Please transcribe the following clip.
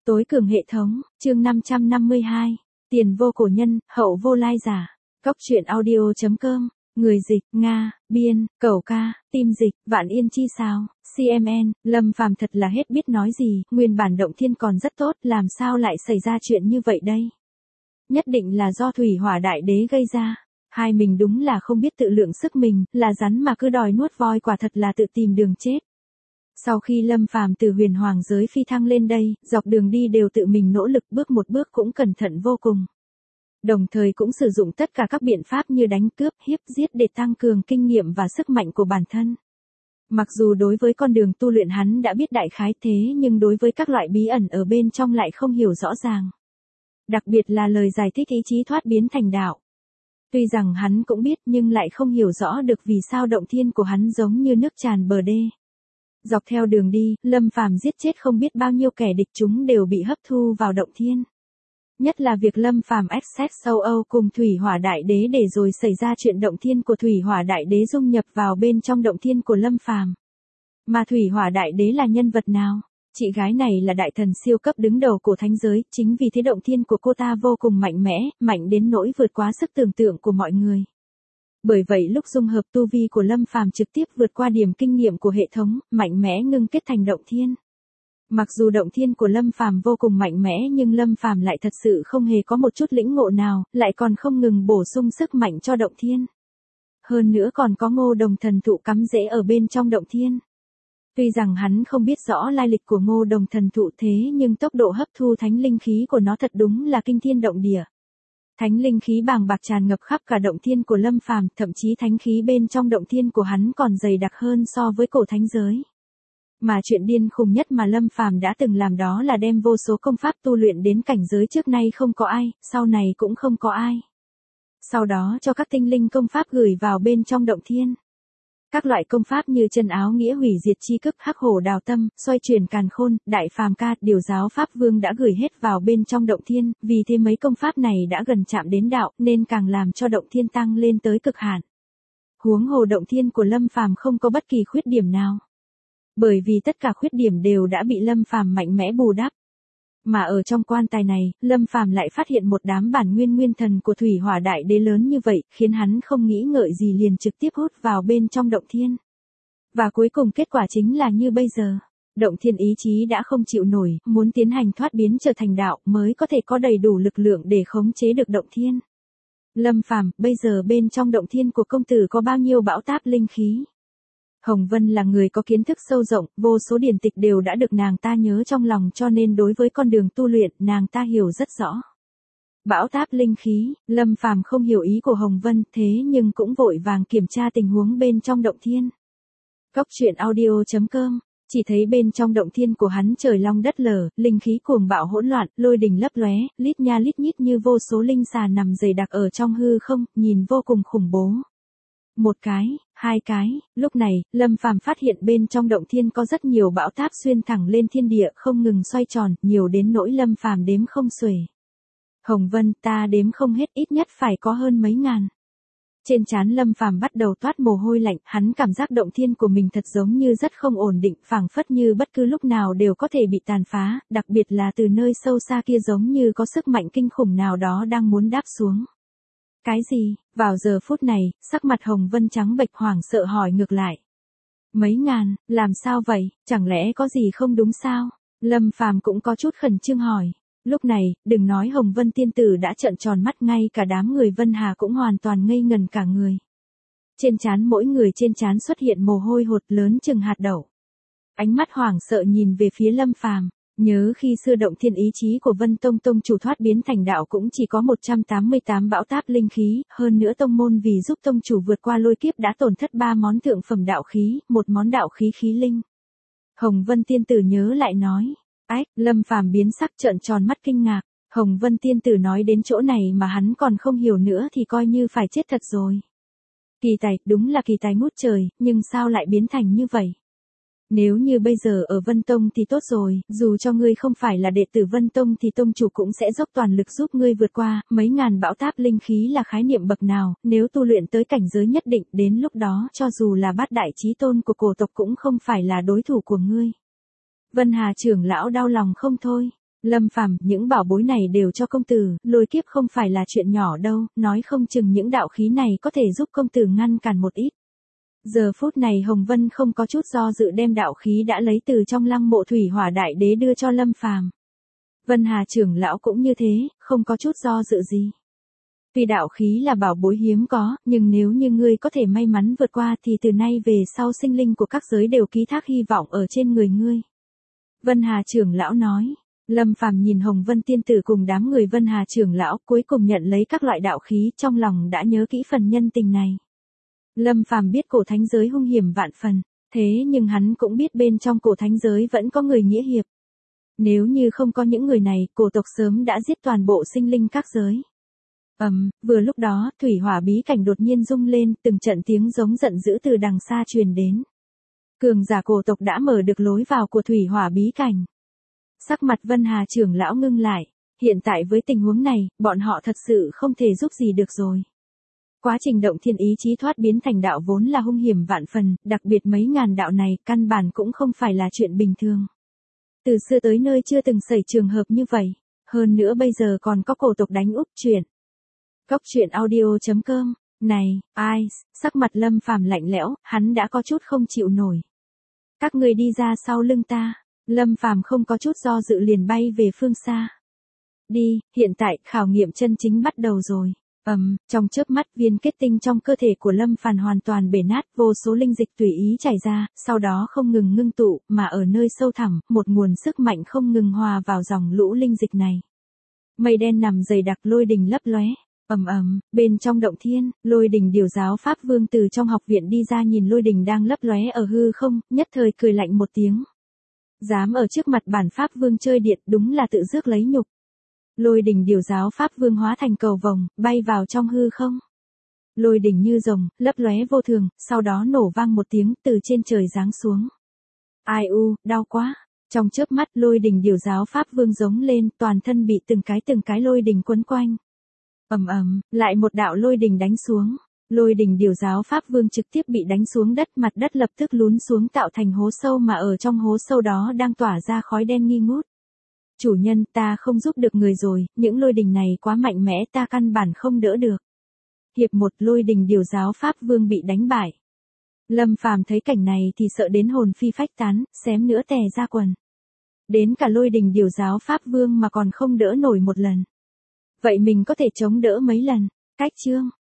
Tối cường hệ thống, chương 552. Tiền vô cổ nhân, hậu vô lai giả. Cóc truyện audio.com. Người dịch, Nga, biên, cẩu ca, tim dịch, Vạn Yên chi sao, CMN, Lâm Phàm thật là hết biết nói gì, nguyên bản động thiên còn rất tốt, làm sao lại xảy ra chuyện như vậy đây? Nhất định là do thủy hỏa đại đế gây ra. Hai mình đúng là không biết tự lượng sức mình, là rắn mà cứ đòi nuốt voi, quả thật là tự tìm đường chết. Sau khi Lâm Phàm từ huyền hoàng giới phi thăng lên đây, dọc đường đi đều tự mình nỗ lực bước một bước cũng cẩn thận vô cùng. Đồng thời cũng sử dụng tất cả các biện pháp như đánh cướp, hiếp giết để tăng cường kinh nghiệm và sức mạnh của bản thân. Mặc dù đối với con đường tu luyện hắn đã biết đại khái thế nhưng đối với các loại bí ẩn ở bên trong lại không hiểu rõ ràng. Đặc biệt là lời giải thích ý chí thoát biến thành đạo. Tuy rằng hắn cũng biết nhưng lại không hiểu rõ được vì sao động thiên của hắn giống như nước tràn bờ đê. Dọc theo đường đi, Lâm Phàm giết chết không biết bao nhiêu kẻ địch, chúng đều bị hấp thu vào động thiên. Nhất là việc Lâm Phàm access sâu Âu cùng thủy hỏa đại đế để rồi xảy ra chuyện động thiên của thủy hỏa đại đế dung nhập vào bên trong động thiên của Lâm Phàm. Mà thủy hỏa đại đế là nhân vật nào? Chị gái này là đại thần siêu cấp đứng đầu của thánh giới, chính vì thế động thiên của cô ta vô cùng mạnh mẽ, mạnh đến nỗi vượt quá sức tưởng tượng của mọi người. Bởi vậy lúc dung hợp tu vi của Lâm Phàm trực tiếp vượt qua điểm kinh nghiệm của hệ thống, mạnh mẽ ngưng kết thành động thiên. Mặc dù động thiên của Lâm Phàm vô cùng mạnh mẽ nhưng Lâm Phàm lại thật sự không hề có một chút lĩnh ngộ nào, lại còn không ngừng bổ sung sức mạnh cho động thiên. Hơn nữa còn có Ngô Đồng thần thụ cắm rễ ở bên trong động thiên. Tuy rằng hắn không biết rõ lai lịch của Ngô Đồng thần thụ thế nhưng tốc độ hấp thu thánh linh khí của nó thật đúng là kinh thiên động địa. Thánh linh khí bàng bạc tràn ngập khắp cả động thiên của Lâm Phàm, thậm chí thánh khí bên trong động thiên của hắn còn dày đặc hơn so với cổ thánh giới. Mà chuyện điên khùng nhất mà Lâm Phàm đã từng làm đó là đem vô số công pháp tu luyện đến cảnh giới trước nay không có ai, sau này cũng không có ai. Sau đó cho các tinh linh công pháp gửi vào bên trong động thiên. Các loại công pháp như chân áo nghĩa hủy diệt chi cực, hắc hổ đào tâm, xoay chuyển càn khôn, đại phàm ca, điều giáo pháp vương đã gửi hết vào bên trong động thiên, vì thế mấy công pháp này đã gần chạm đến đạo nên càng làm cho động thiên tăng lên tới cực hạn. Huống hồ động thiên của Lâm Phàm không có bất kỳ khuyết điểm nào. Bởi vì tất cả khuyết điểm đều đã bị Lâm Phàm mạnh mẽ bù đắp. Mà ở trong quan tài này, Lâm Phàm lại phát hiện một đám bản nguyên thần của thủy hỏa đại đế lớn như vậy, khiến hắn không nghĩ ngợi gì liền trực tiếp hút vào bên trong động thiên. Và cuối cùng kết quả chính là như bây giờ. Động thiên ý chí đã không chịu nổi, muốn tiến hành thoát biến trở thành đạo mới có thể có đầy đủ lực lượng để khống chế được động thiên. Lâm Phàm, bây giờ bên trong động thiên của công tử có bao nhiêu bão táp linh khí? Hồng Vân là người có kiến thức sâu rộng, vô số điển tịch đều đã được nàng ta nhớ trong lòng cho nên đối với con đường tu luyện, nàng ta hiểu rất rõ. Bão táp linh khí, Lâm Phàm không hiểu ý của Hồng Vân, thế nhưng cũng vội vàng kiểm tra tình huống bên trong động thiên. Cóc truyện audio.com. Chỉ thấy bên trong động thiên của hắn trời long đất lở, linh khí cuồng bạo hỗn loạn, lôi đình lấp lóe, lít nha lít nhít như vô số linh xà nằm dày đặc ở trong hư không, nhìn vô cùng khủng bố. Một cái, hai cái, lúc này, Lâm Phàm phát hiện bên trong động thiên có rất nhiều bão táp xuyên thẳng lên thiên địa không ngừng xoay tròn, nhiều đến nỗi Lâm Phàm đếm không xuể. Hồng Vân, ta đếm không hết, ít nhất phải có hơn mấy ngàn. Trên trán Lâm Phàm bắt đầu toát mồ hôi lạnh, hắn cảm giác động thiên của mình thật giống như rất không ổn định, phảng phất như bất cứ lúc nào đều có thể bị tàn phá, đặc biệt là từ nơi sâu xa kia giống như có sức mạnh kinh khủng nào đó đang muốn đáp xuống. Cái gì? Vào giờ phút này, sắc mặt Hồng Vân trắng bệch hoảng sợ hỏi ngược lại. Mấy ngàn, làm sao vậy, chẳng lẽ có gì không đúng sao? Lâm Phàm cũng có chút khẩn trương hỏi. Lúc này, đừng nói Hồng Vân tiên tử đã trợn tròn mắt, ngay cả đám người Vân Hà cũng hoàn toàn ngây ngần cả người. Trên trán mỗi người trên trán xuất hiện mồ hôi hột lớn chừng hạt đậu. Ánh mắt hoảng sợ nhìn về phía Lâm Phàm. Nhớ khi xưa động thiên ý chí của Vân Tông tông chủ thoát biến thành đạo cũng chỉ có 188 bão táp linh khí, hơn nữa tông môn vì giúp tông chủ vượt qua lôi kiếp đã tổn thất 3 món thượng phẩm đạo khí, một món đạo khí khí linh. Hồng Vân tiên tử nhớ lại nói. Ách, Lâm Phàm biến sắc trợn tròn mắt kinh ngạc. Hồng Vân tiên tử nói đến chỗ này mà hắn còn không hiểu nữa thì coi như phải chết thật rồi. Kỳ tài, đúng là kỳ tài ngút trời, nhưng sao lại biến thành như vậy? Nếu như bây giờ ở Vân Tông thì tốt rồi, dù cho ngươi không phải là đệ tử Vân Tông thì tông chủ cũng sẽ dốc toàn lực giúp ngươi vượt qua, mấy ngàn bão táp linh khí là khái niệm bậc nào, nếu tu luyện tới cảnh giới nhất định, đến lúc đó cho dù là bát đại chí tôn của cổ tộc cũng không phải là đối thủ của ngươi. Vân Hà trưởng lão đau lòng không thôi. Lâm Phàm, những bảo bối này đều cho công tử, lôi kiếp không phải là chuyện nhỏ đâu, nói không chừng những đạo khí này có thể giúp công tử ngăn cản một ít. Giờ phút này Hồng Vân không có chút do dự đem đạo khí đã lấy từ trong lăng mộ thủy hỏa đại đế đưa cho Lâm Phàm. Vân Hà trưởng lão cũng như thế, không có chút do dự gì. Tuy đạo khí là bảo bối hiếm có, nhưng nếu như ngươi có thể may mắn vượt qua thì từ nay về sau sinh linh của các giới đều ký thác hy vọng ở trên người ngươi. Vân Hà trưởng lão nói. Lâm Phàm nhìn Hồng Vân tiên tử cùng đám người Vân Hà trưởng lão cuối cùng nhận lấy các loại đạo khí, trong lòng đã nhớ kỹ phần nhân tình này. Lâm Phàm biết cổ thánh giới hung hiểm vạn phần, thế nhưng hắn cũng biết bên trong cổ thánh giới vẫn có người nghĩa hiệp. Nếu như không có những người này, cổ tộc sớm đã giết toàn bộ sinh linh các giới. Vừa lúc đó, thủy hỏa bí cảnh đột nhiên rung lên, từng trận tiếng giống giận dữ từ đằng xa truyền đến. Cường giả cổ tộc đã mở được lối vào của thủy hỏa bí cảnh. Sắc mặt Vân Hà trưởng lão ngưng lại, hiện tại với tình huống này, bọn họ thật sự không thể giúp gì được rồi. Quá trình động thiên ý chí thoát biến thành đạo vốn là hung hiểm vạn phần, đặc biệt mấy ngàn đạo này, căn bản cũng không phải là chuyện bình thường. Từ xưa tới nơi chưa từng xảy trường hợp như vậy, hơn nữa bây giờ còn có cổ tộc đánh úp chuyện. Cốc truyện audio.com, này, ai, sắc mặt Lâm Phàm lạnh lẽo, hắn đã có chút không chịu nổi. Các người đi ra sau lưng ta. Lâm Phàm không có chút do dự liền bay về phương xa. Đi, hiện tại khảo nghiệm chân chính bắt đầu rồi. Trong chớp mắt viên kết tinh trong cơ thể của Lâm Phàm hoàn toàn bể nát, vô số linh dịch tùy ý chảy ra, sau đó không ngừng ngưng tụ, mà ở nơi sâu thẳm, một nguồn sức mạnh không ngừng hòa vào dòng lũ linh dịch này. Mây đen nằm dày đặc, lôi đình lấp lóe. Bên trong động thiên, Lôi Đình điều giáo pháp vương từ trong học viện đi ra nhìn lôi đình đang lấp lóe ở hư không, nhất thời cười lạnh một tiếng. Dám ở trước mặt bản pháp vương chơi điện, đúng là tự rước lấy nhục. Lôi Đình điều giáo pháp vương hóa thành cầu vồng, bay vào trong hư không. Lôi đình như rồng, lấp lóe vô thường, sau đó nổ vang một tiếng từ trên trời giáng xuống. Ai u, đau quá. Trong chớp mắt Lôi Đình điều giáo pháp vương giống lên, toàn thân bị từng cái lôi đình quấn quanh. Lại một đạo lôi đình đánh xuống. Lôi đình điều giáo pháp vương trực tiếp bị đánh xuống đất, mặt đất lập tức lún xuống tạo thành hố sâu, mà ở trong hố sâu đó đang tỏa ra khói đen nghi ngút. Chủ nhân, ta không giúp được người rồi, những lôi đình này quá mạnh mẽ, ta căn bản không đỡ được. Hiệp 1, Lôi Đình điều giáo pháp vương bị đánh bại. Lâm Phàm thấy cảnh này thì sợ đến hồn phi phách tán, xém nữa tè ra quần. Đến cả Lôi Đình điều giáo pháp vương mà còn không đỡ nổi một lần. Vậy mình có thể chống đỡ mấy lần? Cách chương